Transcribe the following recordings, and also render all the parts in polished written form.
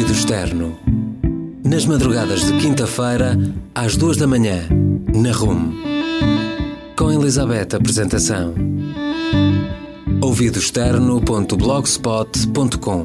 Ouvido externo. Nas madrugadas de quinta-feira, às 2 da manhã, na RUM. Com Elizabeth Apresentação. ouvidoexterno.blogspot.com.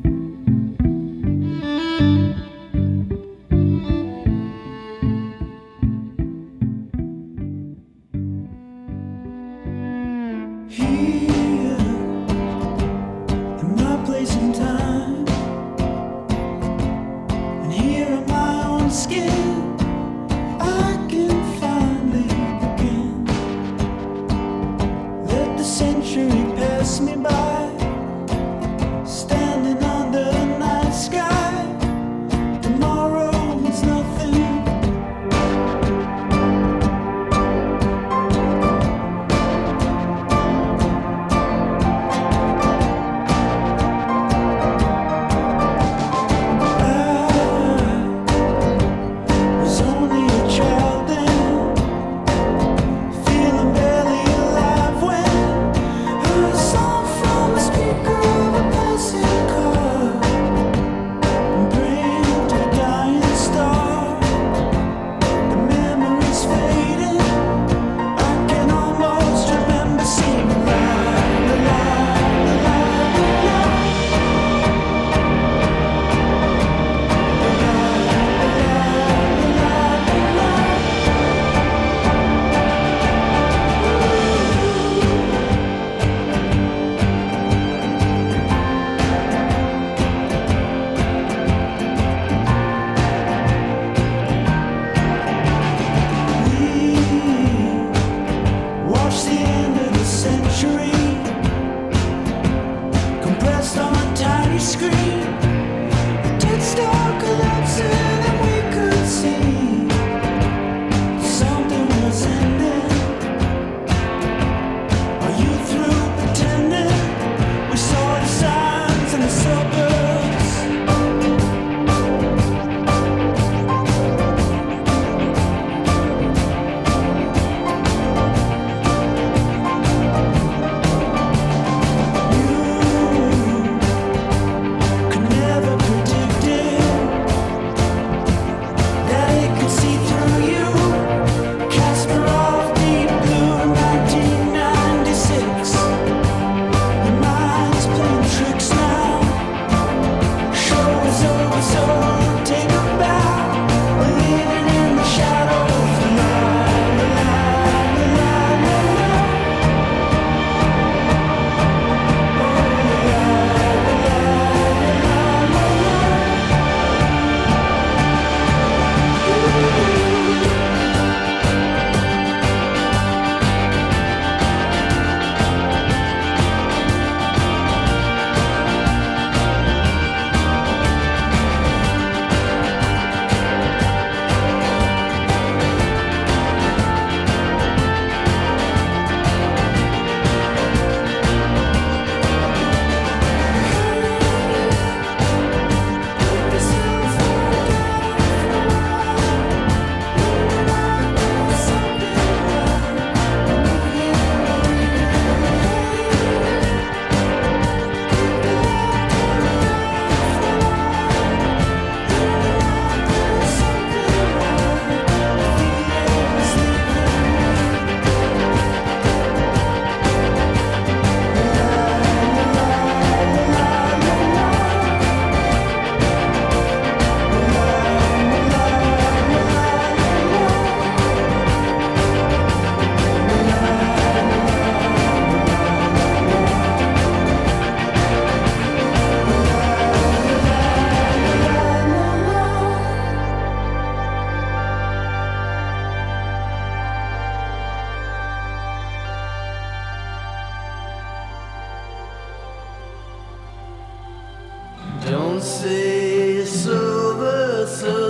Don't say it's over so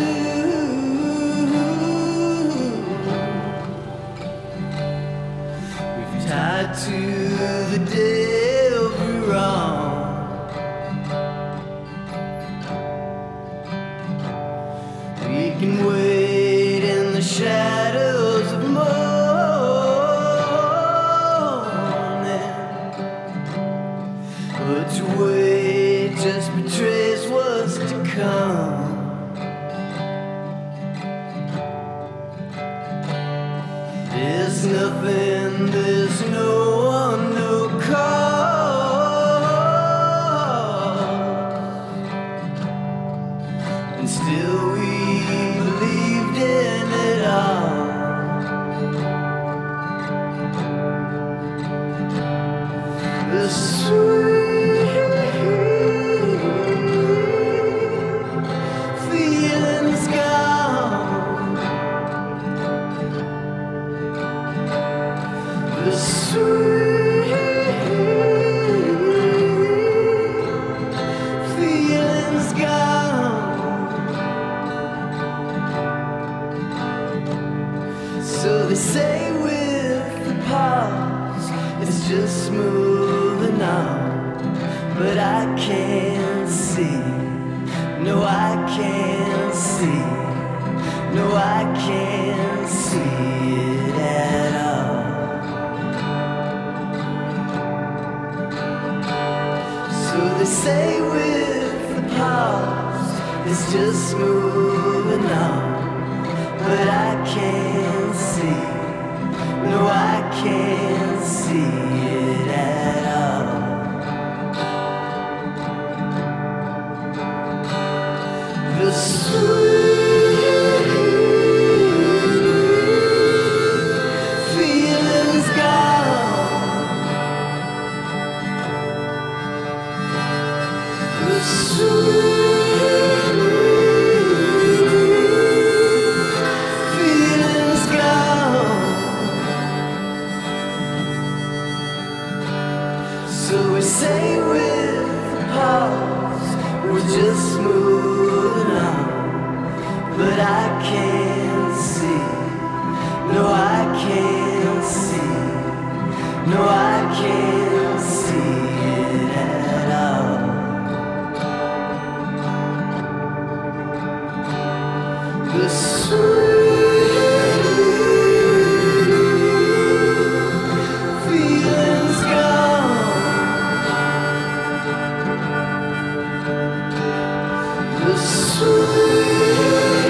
soon. We've tied to the day every wrong. We can wait in the shadows of morning, but to wait just betrays what's to come. and still we believed in it all. The sweet feeling's gone. The sweet feeling's gone. So they say with the past, it's just moving on. But I can't see, no I can't see, no I can't see it at all. So they say with the past, it's just moving on. But I can't see, no I can't see it at all. The sweet feeling's gone. The sweet feeling's gone. So we say with the past, we're just moving on. But I can't see, no I can't see, no I can't see it at all. The sweet feeling's gone. The sweet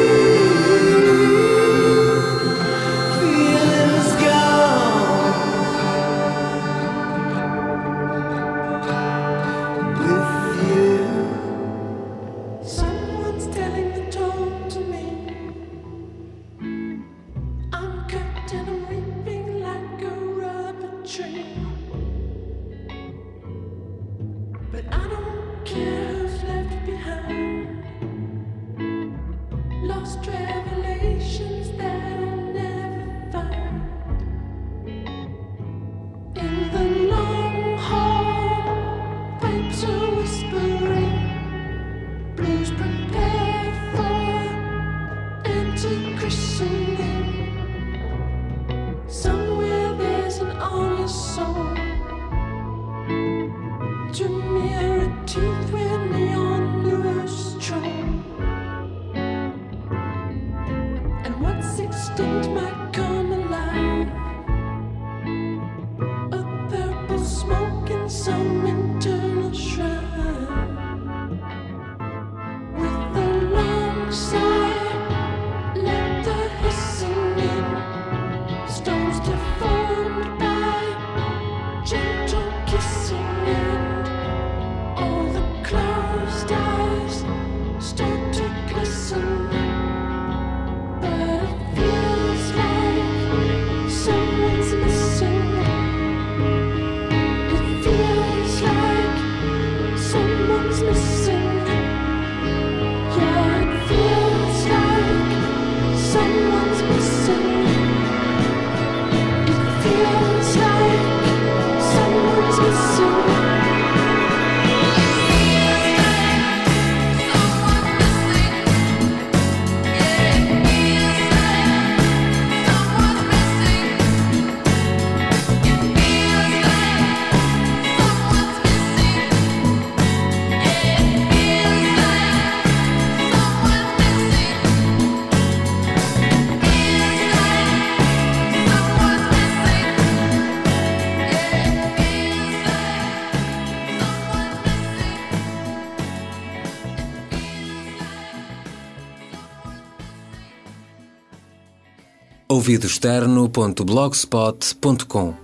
feeling's gone. With you, Someone's telling the tone to me. I'm cut and I'm weeping like a rubber tree. But I don't care who's left behind. Lost revelations that I'll never find. In the long hall, pipes are whispering. Blues prepare for anti-christening. Somewhere there's an honest soul to mirror teeth where neon lures stroll. And what's extinct might come alive. A purple smoke in some internal shrine. With a long sigh, let the hissing in. Stones deformed by gentle kissing, and all the closed eyes start to glisten. But it feels like someone's missing. It feels like someone's missing. Yeah, it feels like someone's missing. It feels like someone's missing. ouvidoexterno.blogspot.com.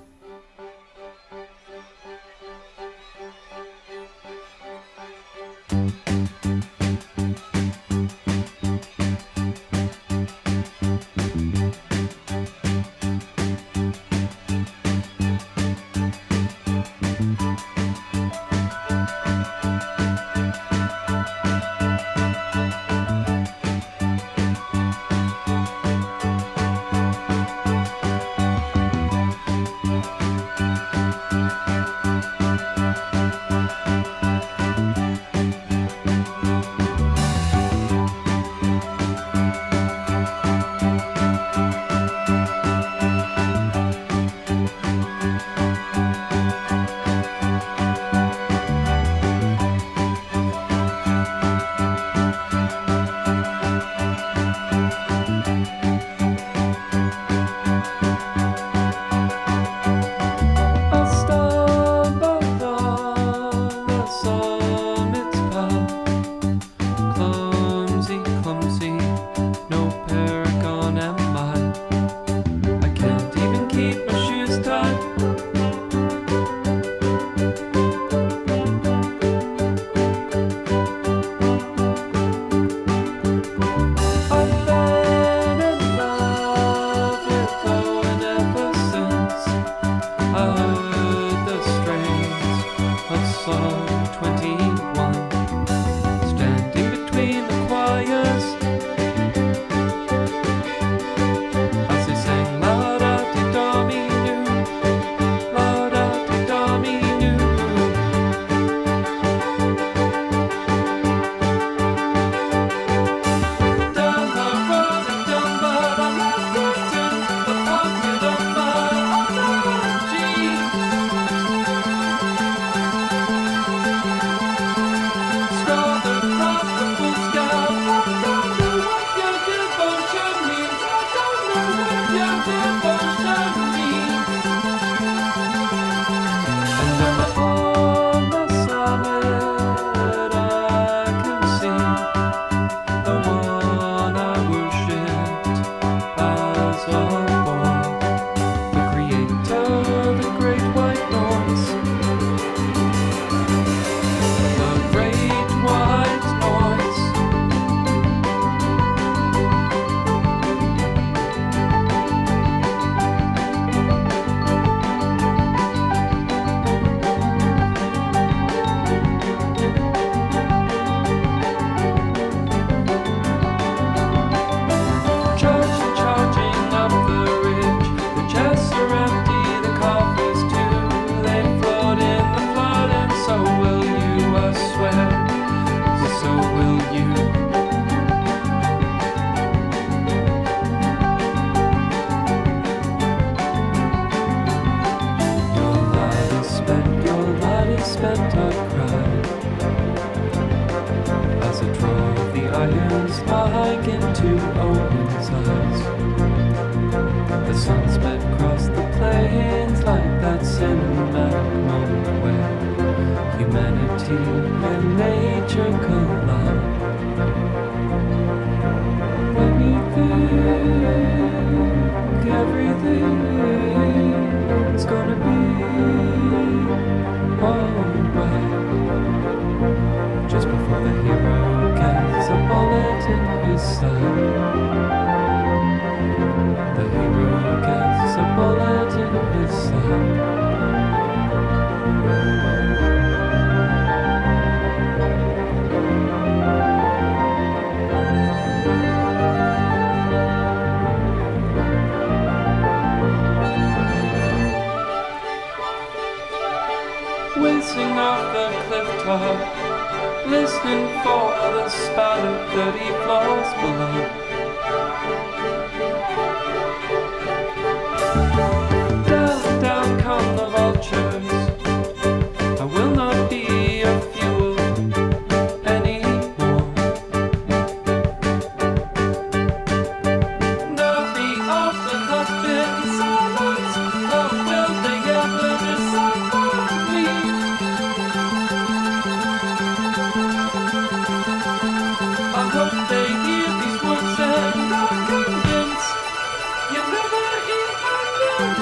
You never eat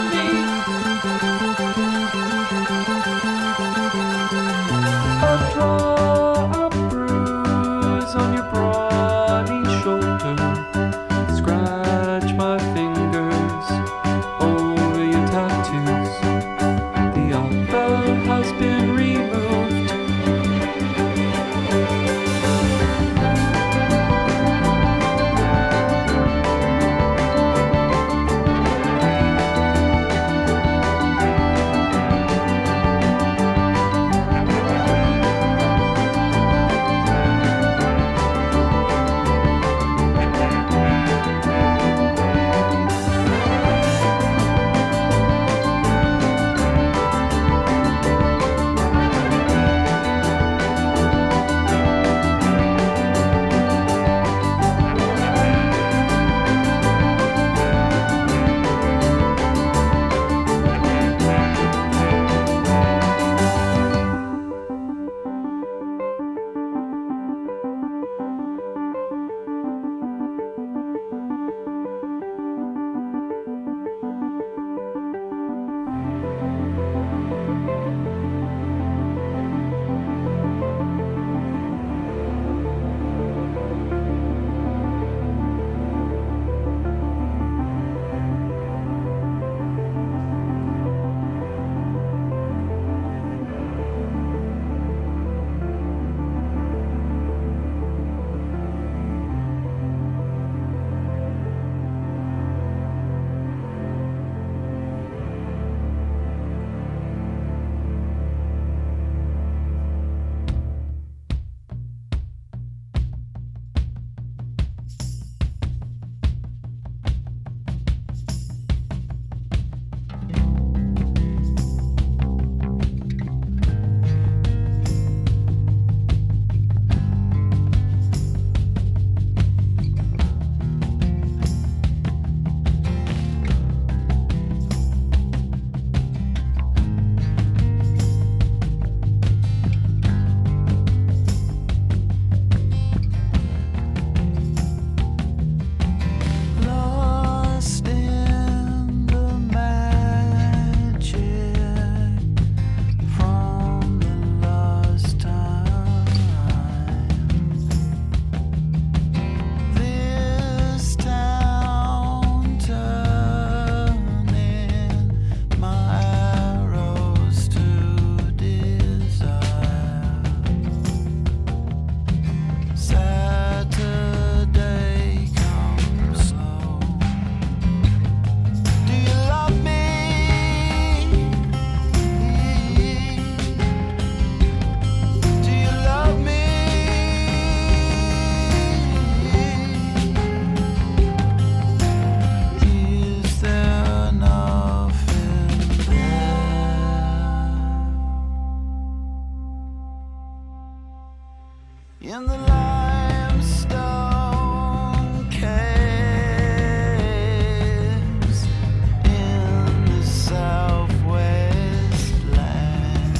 in the limestone caves in the southwest land.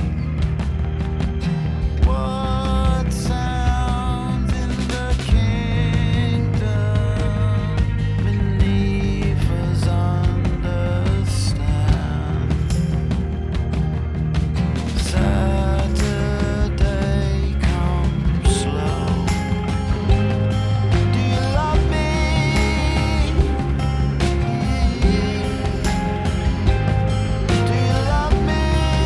What sounds in the kingdom beneath us understand? Saturday comes slow. Do you love me? Do you love me?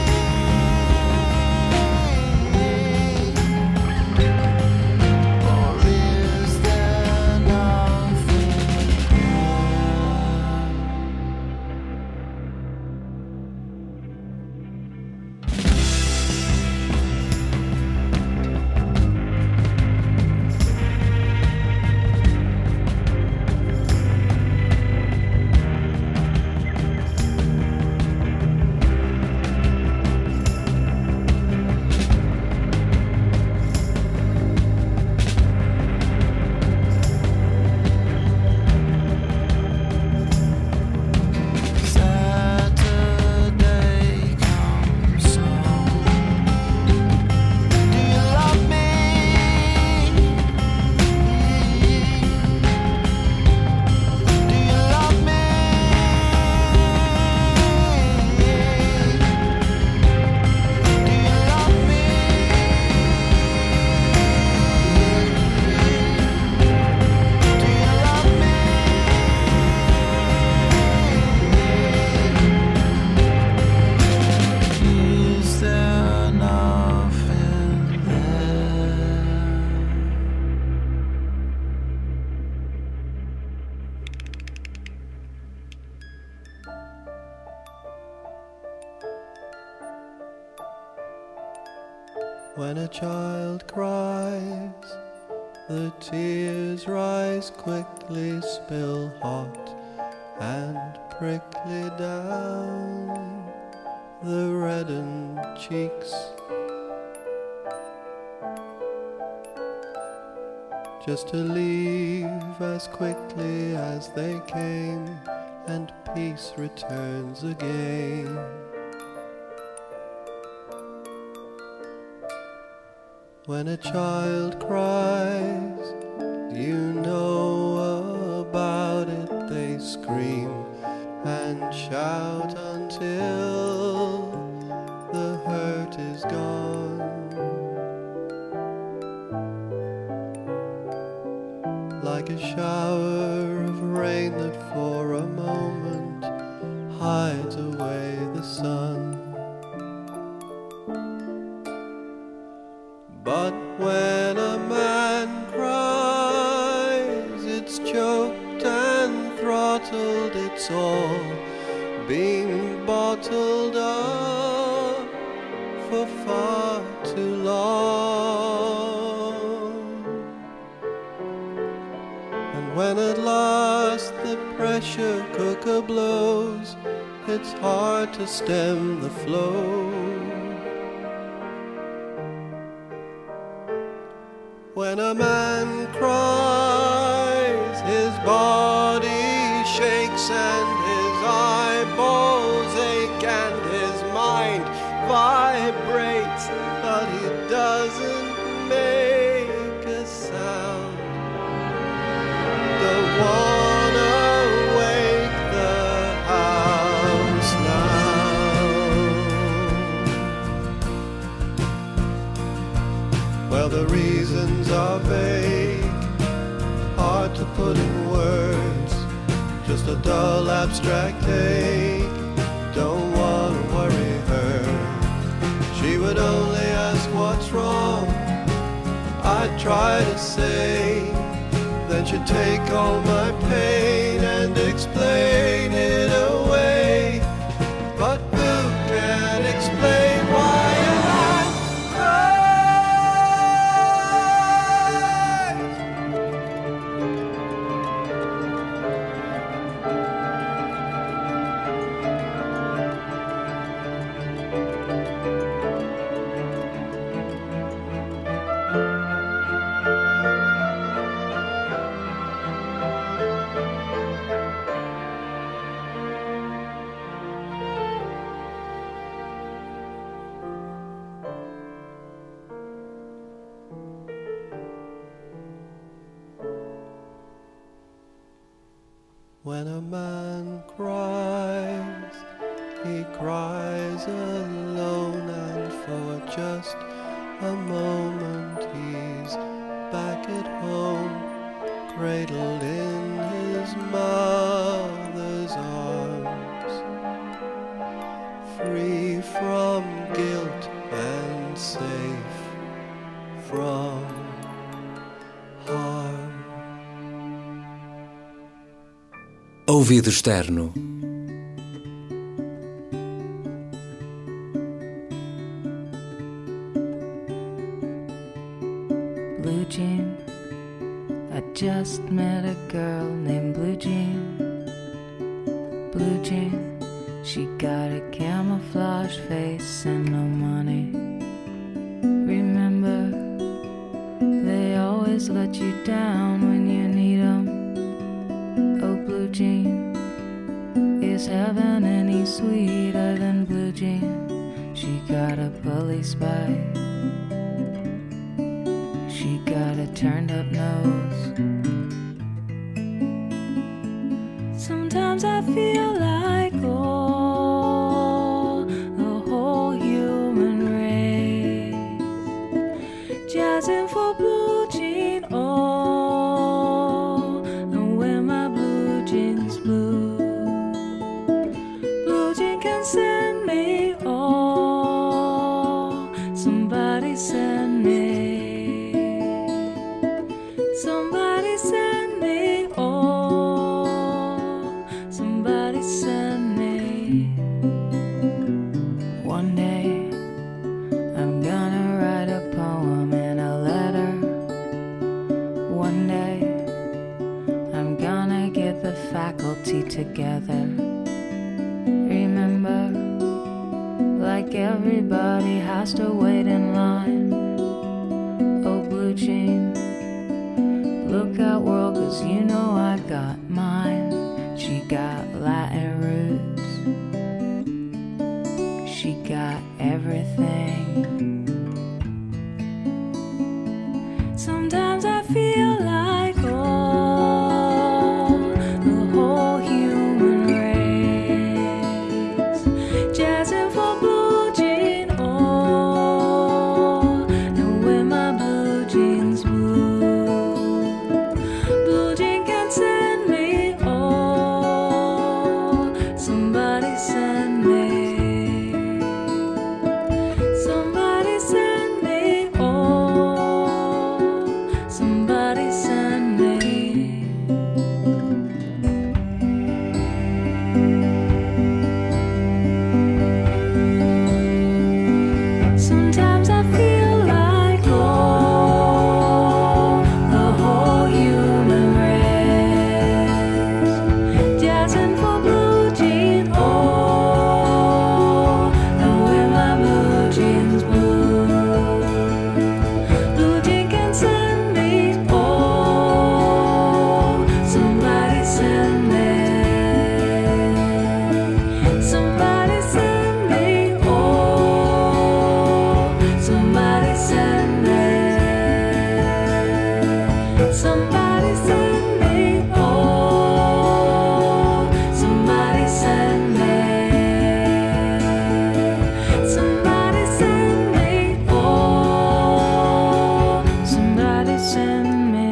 Or is there nothing there? Saturday comes slow. Do you love me? Do you love me? Do you love me? Do you love me? Is there nothing there? When a child cries, the tears rise quickly, spill hot and prickly down the reddened cheeks. Just to leave as quickly as they came, and peace returns again. When a child cries, you know about it. They scream and shout until the hurt is gone. Like a shower of rain that for a moment hides away the sun. But when a man cries, it's choked and throttled, it's all being bottled up for far too long. And when at last the pressure cooker blows, it's hard to stem the flow. When a man cries, his body shakes and his eyeballs ache and his mind vibrates, but he doesn't make a sound. Don't wanna wake the house now. Well, the reasons are vague, hard to put in words, just a dull abstract ache. Don't wanna worry her, she would only ask what's wrong. I'd try to say, then she'd take all my pain and explain it away. But who can explain why a man cries? When a man cries, he cries alone, and for just a moment he's back at home, cradled in his mother's arms, free from guilt and safe from harm. Ouvido externo. Blue Jean, I just met a girl named Blue Jean. Blue Jean, she got a camouflage face and no money. Remember, they always let you down when you need 'em. Oh, Blue Jean, is heaven any sweeter than Blue Jean? She got a police bite, she got a turned up nose. Sometimes I feel like, oh, the whole human race jazzing for Blue Jean, oh, and wear my blue jeans blue. Blue Jean can send me, oh, somebody send me. Somebody send me, oh, somebody send me. One day I'm gonna write a poem and a letter. One day I'm gonna get the faculty together. Remember, like everybody has to wait in line. Oh, Blue Jean, look out world, 'cause you know I got mine. She got Latin roots, she got everything. Sometimes I feel like, oh, the whole human race jazzing for Blue Jean, oh, and wear my blue jeans blue. Blue Jean can send me, oh, somebody send me. Somebody send me, oh, somebody send me. Sometimes I feel like, oh, the whole human race jazzing for Blue Jean, oh, and wear my blue jeans blue. Blue Jean can send me, oh, somebody send me. Somebody send me, oh, somebody send me. Somebody send me, oh, somebody send me. Somebody send me, oh, somebody send me.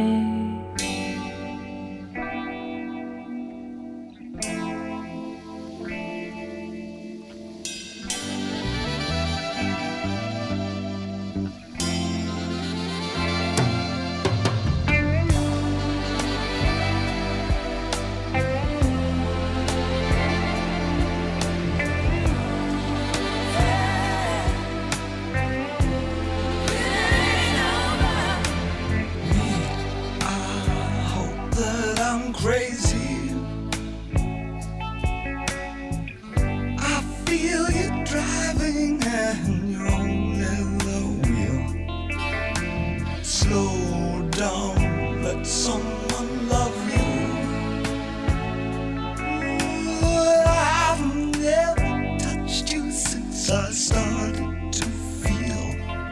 I hope that I'm crazy. I feel you driving and you're only the wheel. Slow down, let someone love you. I've never touched you since I started to feel.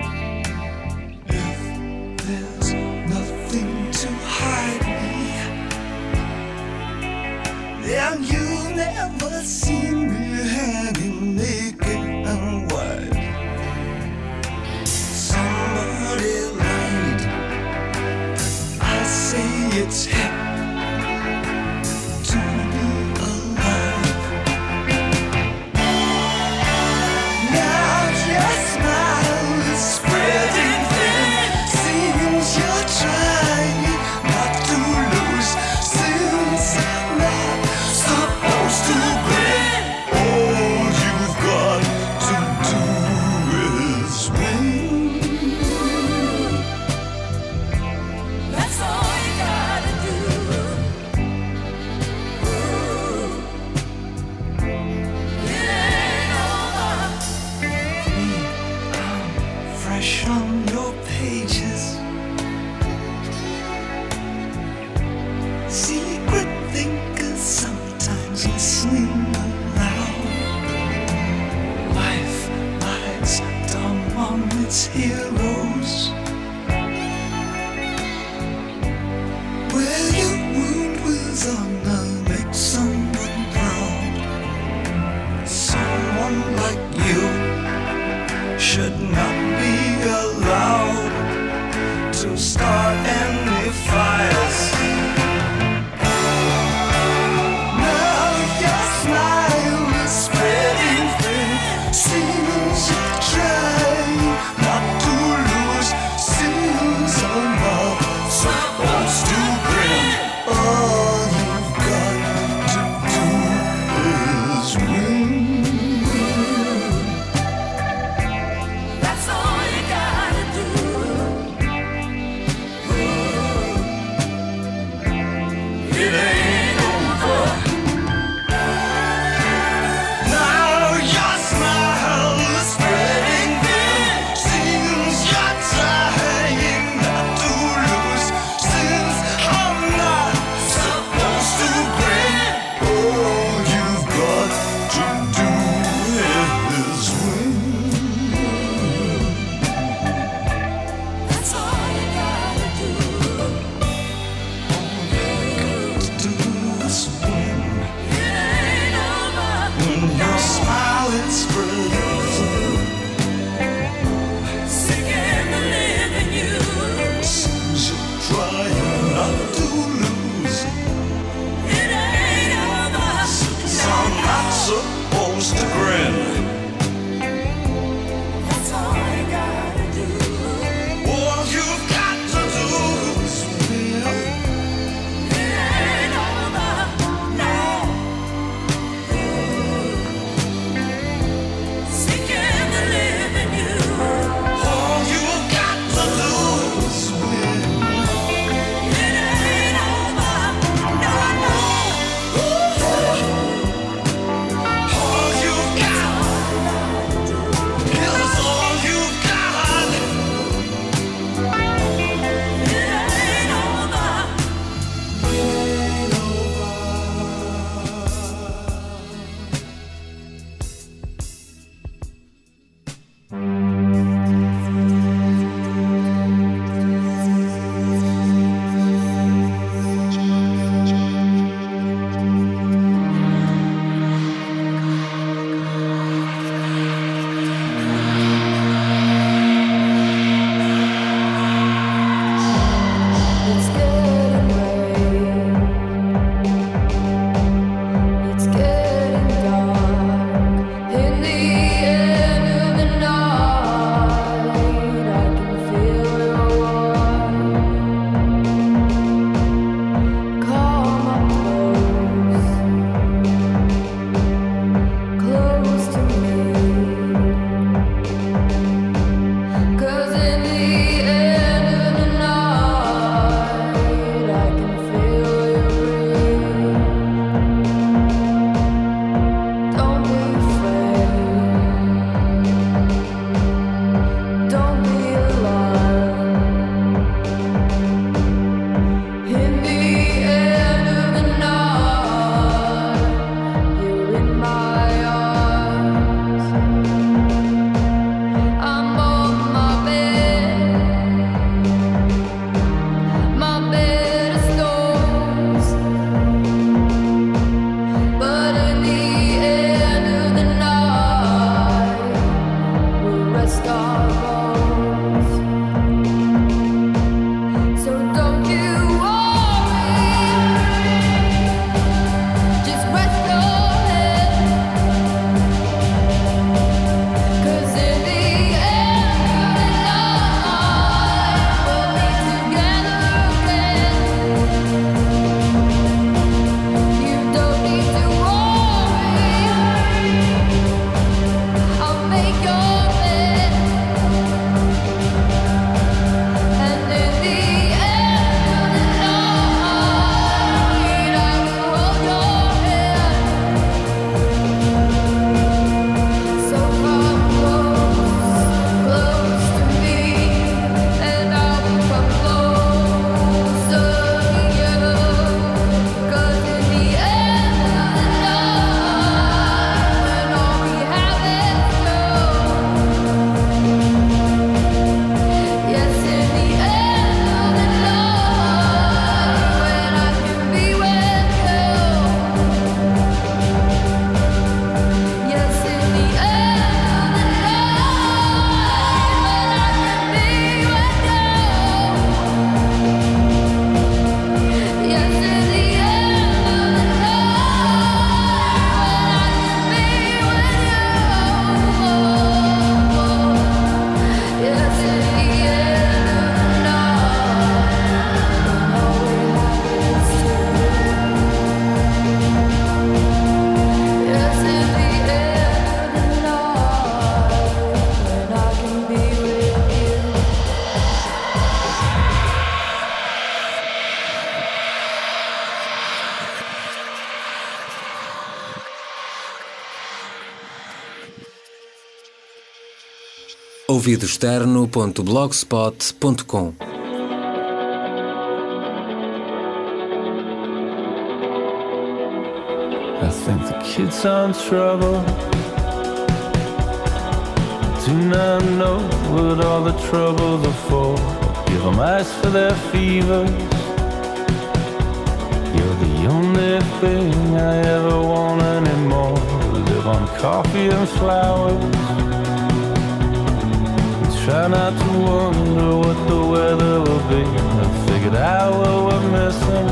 If there's nothing to hide me, And you've never seen me hanging naked and wild. Somebody lied. I say it's hip to be alive. Now your smile is spreading thin. Seems you're trying not to lose. Since I'm not supposed to be all you've got. ouvidoexterno.blogspot.com. I think the kids are in trouble. Do not know what all the troubles are for. Give them ice for their fevers. You're the only thing I ever want anymore. Live on coffee and flowers. Try not to wonder what the weather will be. I figured out what we're missing.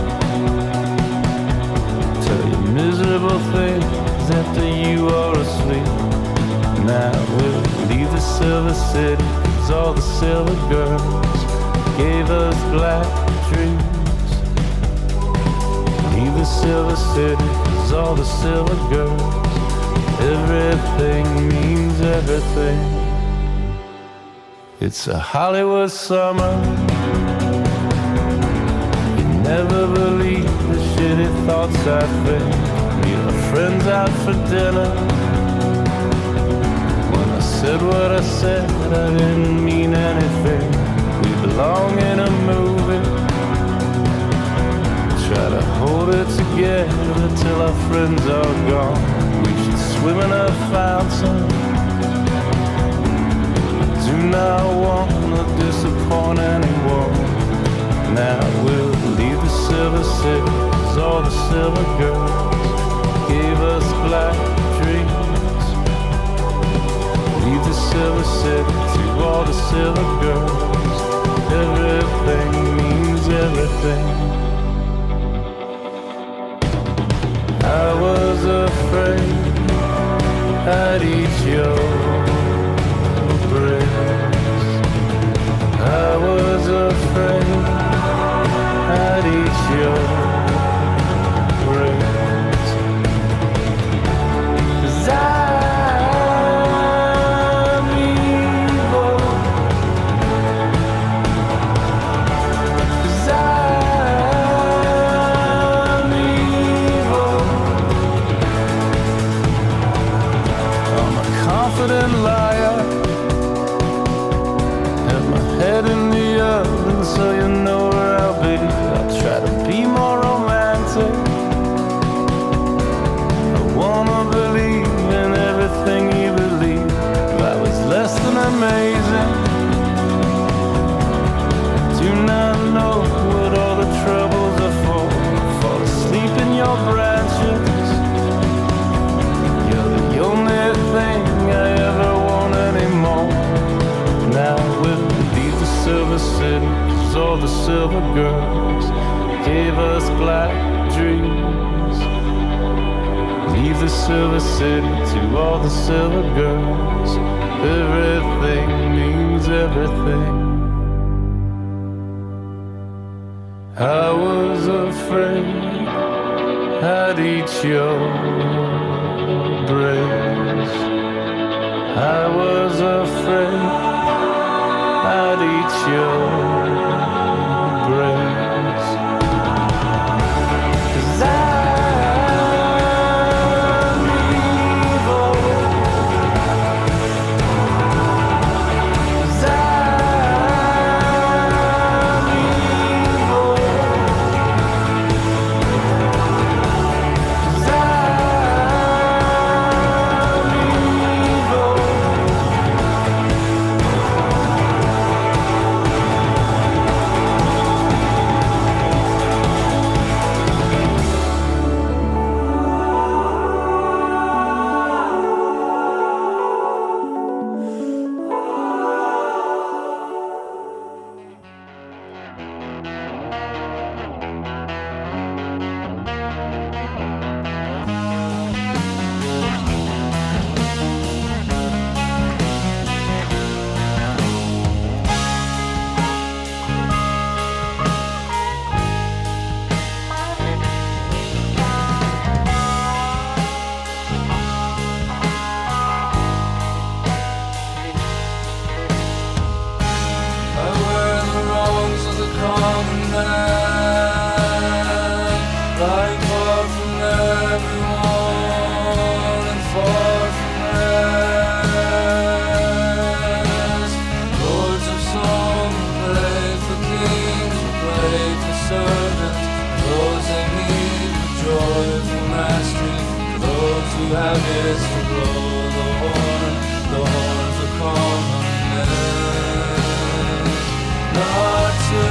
Tell you miserable things after you are asleep. Now we'll leave the silver city, 'cause all the silver girls gave us black dreams. Leave the silver city, 'cause all the silver girls, everything means everything. It's a Hollywood summer. You never believe the shitty thoughts I think. Meet our friends out for dinner. When I said what I said, I didn't mean anything. We belong in a movie. Try to hold it together till our friends are gone. We should swim in a fountain. Do not want to disappoint anyone. Now we'll leave the silver city, 'cause all the silver girls gave us black dreams. Leave the silver city to all the silver girls. Everything means everything. I was afraid I'd eat your breast. I was afraid I'd eat your breast. 'Cause I'm evil. 'Cause I'm evil. I'm a confident liar. Head in the oven so you know where I'll be. I'll try to be more romantic. I wanna believe in everything you believe. If I was less than amazing, I do not know what all the troubles are for. Fall asleep in your branches. You're the only thing I ever want anymore. Now we'll silver city, 'cause all the silver girls gave us black dreams. Leave the silver city to all the silver girls. Everything means everything. I was afraid I'd eat your breast. I was afraid I'd eat your breast. 'Cause I'm evil. 'Cause I'm evil. 'Cause I'm evil. have is to blow the horn for common men, not to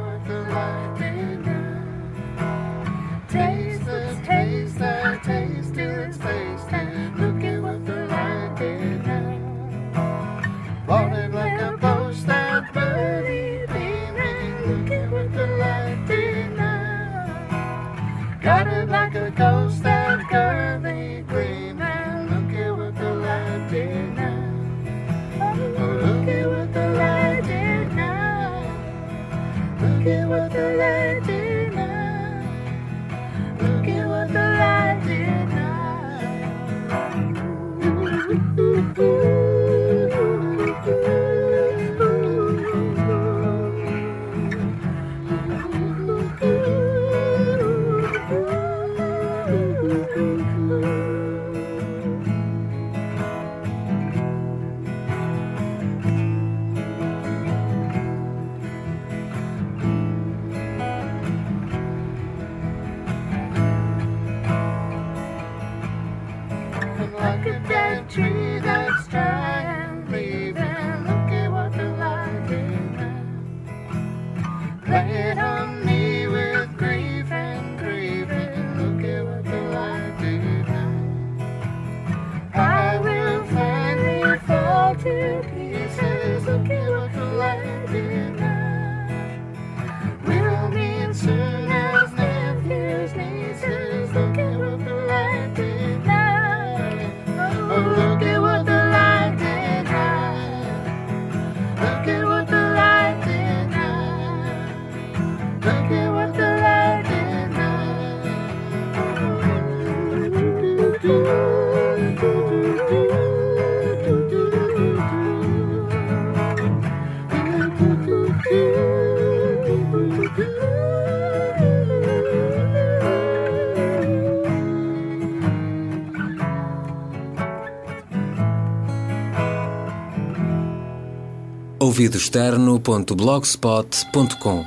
Taste the taste curly gleaming. Look at what the light did now. Got it like a ghost, that curly gleaming. Look at what the light did now. Oh, look at what the light did now. Look at what the light did now. Look at what the light did now. Like a dead tree that's dry and leaving. Look at what the light did now. Play it on me with grief and grieving. Look at what the light did now. I will finally fall to pieces. Look at what the light did now. We'll meet soon as nephews, nieces. Look at what the light did now. Oh, look at what the light did now. Look at what the light did now. Look at what the light did ouvidoexterno.blogspot.com.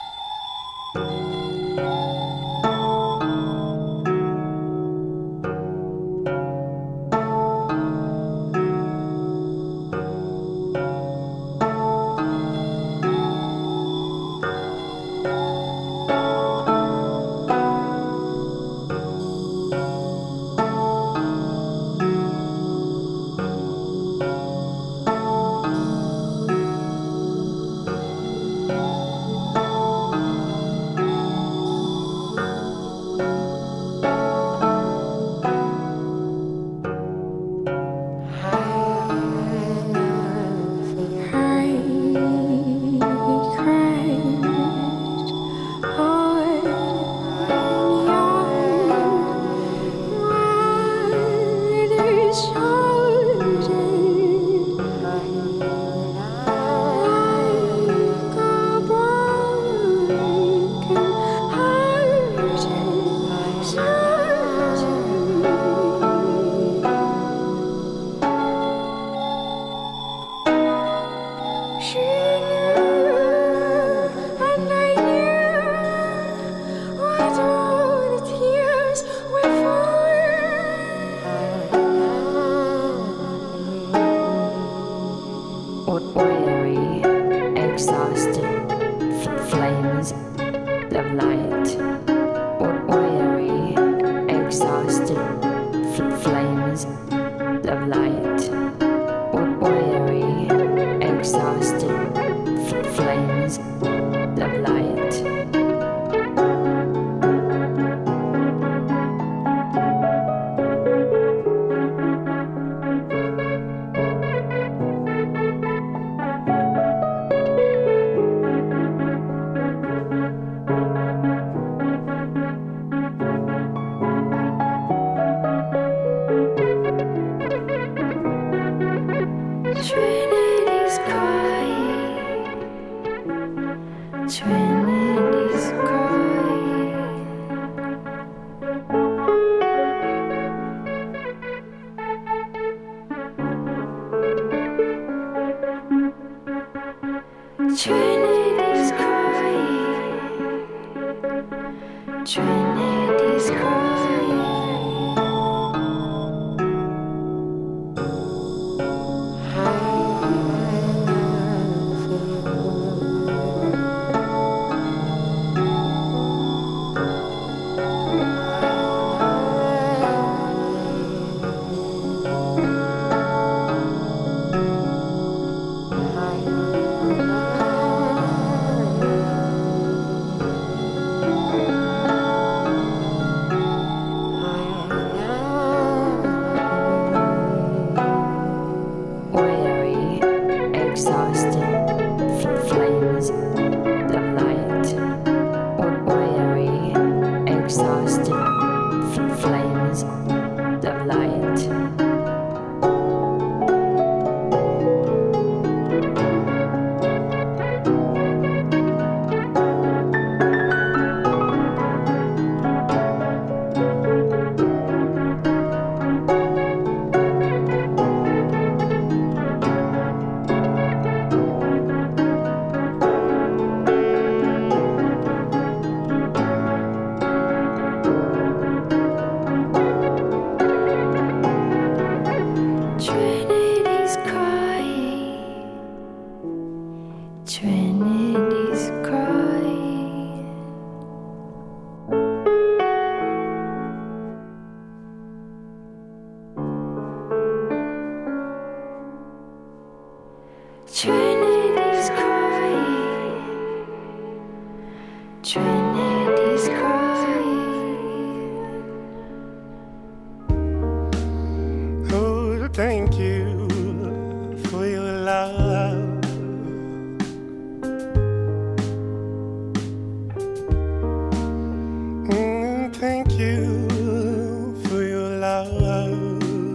Trinity's crying. Trinity's crying. Trinity's crying. Trinity's crying. Trinity's crying. Oh, thank you for your love. Thank you for your love.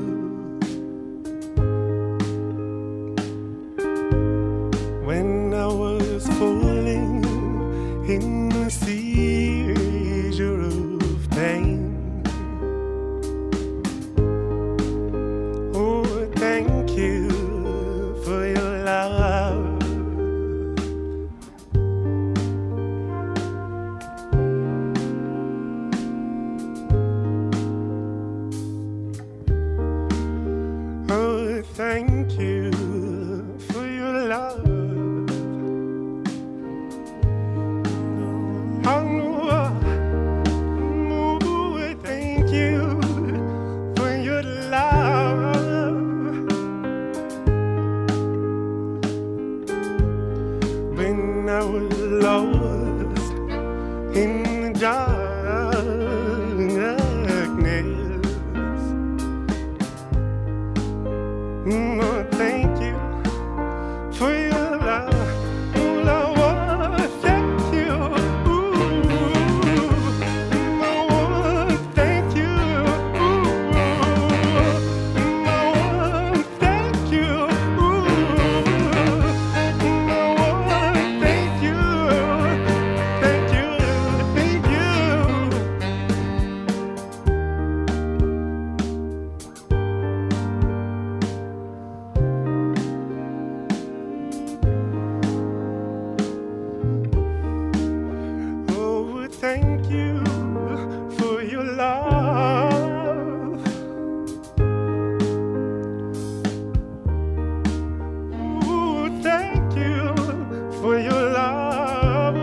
When I was falling in a seizure of pain. Oh, thank you for your love. Oh, thank you for your love. Oh, thank you for your love. When I was lost in the darkness, oh, thank you for your love. Oh, Lord, thank you. Lord, thank you. Lord, thank you. Lord, thank you. Thank you. Thank you. Oh, thank you for your love. Oh, thank you for your love.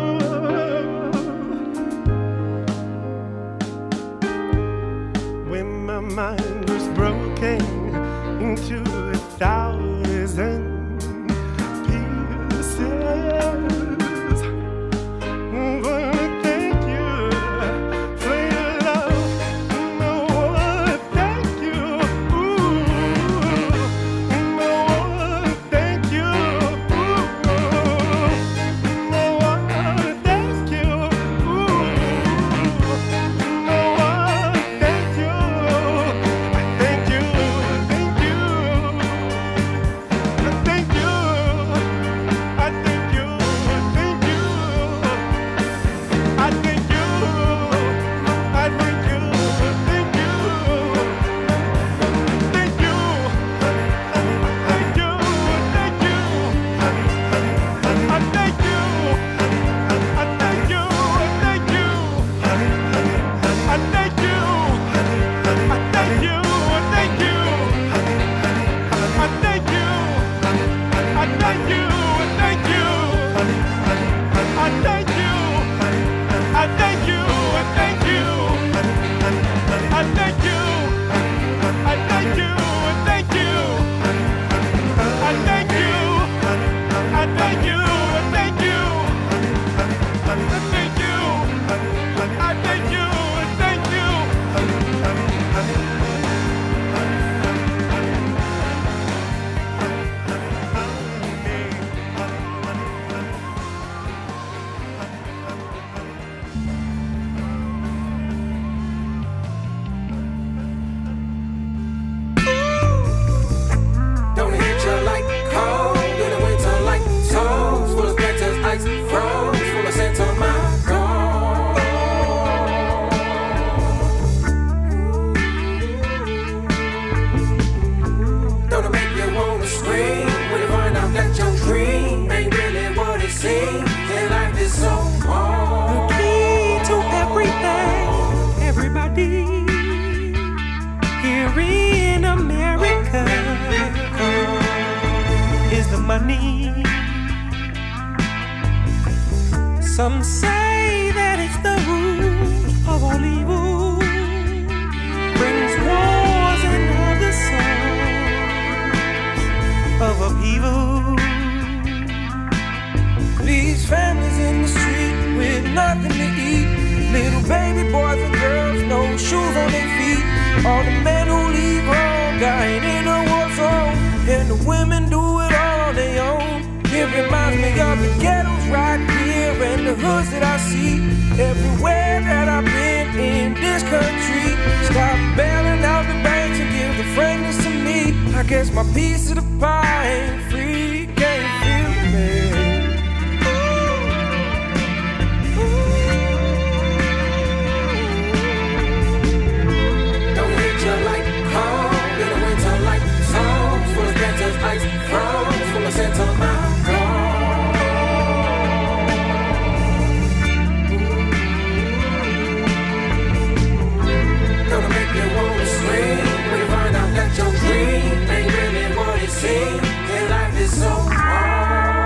When my mind was broken into 1,000 pieces. But thank you for your love. Lord, thank you. Lord, thank you. Lord, thank you. Lord, thank you. Thank you. Thank you. Thank you. I thank you. Thank you. I thank you. I thank you. Thank you. Thank you. Thank you. Thank you. I thank you. I thank you. Thank you. I thank you. I thank you. Thank you. I thank you. I thank you. Thank you. I thank you. I thank you. Thank you. I thank you. I thank you. Thank you. I thank you. I thank you. Thank you. I thank you. I thank you. Thank you. Don't hit you like cold in the winter, like toes full of specters, ice froze, full of scent on my gold. Don't it make you wanna scream when you find out that your dream ain't really what it seems, and life is so hard. The key to everything, everybody here in America is the money. Some say that it's the root of all evil, brings wars and other songs of upheaval. Leaves families in the street with nothing to eat. Little baby boys and girls, no shoes on their feet. All the men who leave home dying in a war zone, and the women do it all on their own. It reminds me of the ghettos right here and the hoods that I see everywhere that I've been in this country. Stop bailing out the banks and give the fragrance to me. I guess my piece of the pie ain't free, can't feel me. Don't hit you like cold in the winter, like songs full of scratches, ice froze full of scent on my your dream ain't really what it seems, and life is so hard.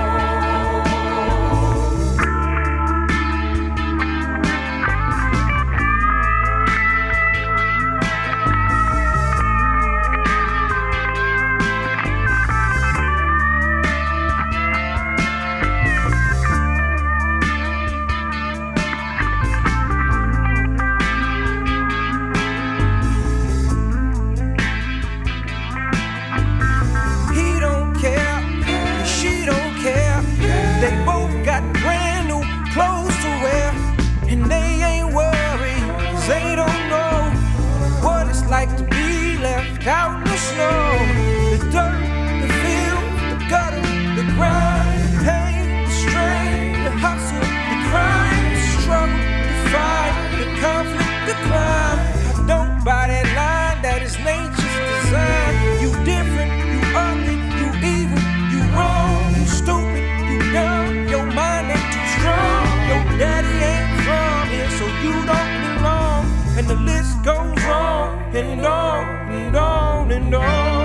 Like to be left out in the snow, the dirt, the field, the gutter, the grind, the pain, the strain, the hustle, the crime, the struggle, the fight, the conflict, the crime. I don't buy that line that is nature's design. You different, you ugly, you evil, you wrong, you stupid, you dumb. Your mind ain't too strong. Your daddy ain't from here, so you don't belong. And the list goes on and on and on and on.